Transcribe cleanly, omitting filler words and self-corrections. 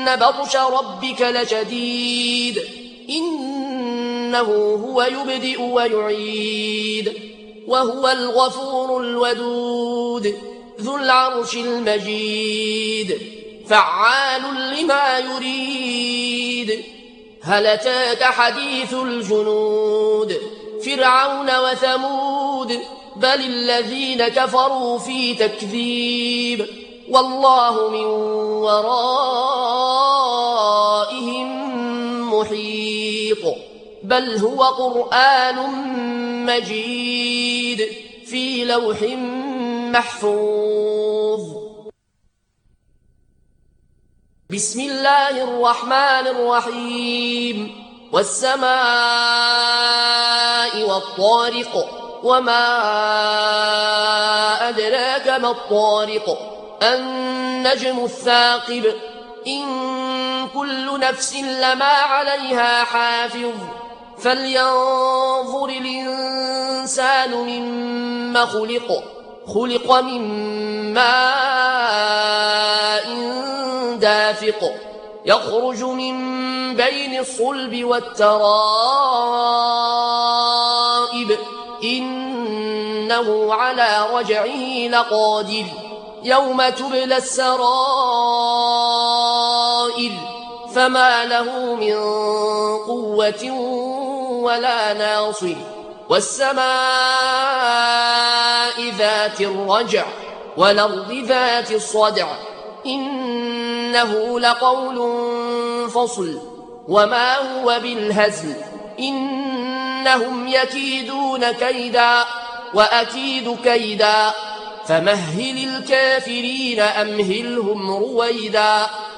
إن بطش ربك لشديد إنه هو يبدئ ويعيد وهو الغفور الودود ذو العرش المجيد فعال لما يريد هل أتاك حديث الجنود فرعون وثمود بل الذين كفروا في تكذيب والله من ورائهم محيط بل هو قرآن مجيد في لوح محفوظ بسم الله الرحمن الرحيم والسماء والطارق وما أدراك ما الطارق النجم الثاقب إن كل نفس لما عليها حافظ فلينظر الإنسان مما خلق من ماء دافق يخرج من بين الصلب والترائب إنه على رجعه لقادر يوم تبلى السرائر فما له من قوة ولا ناصر والسماء ذات الرجع والأرض ذات الصدع إنه لقول فصل وما هو بالهزل إنهم يكيدون كيدا وأكيد كيدا فمهل الكافرين أمهلهم رويدا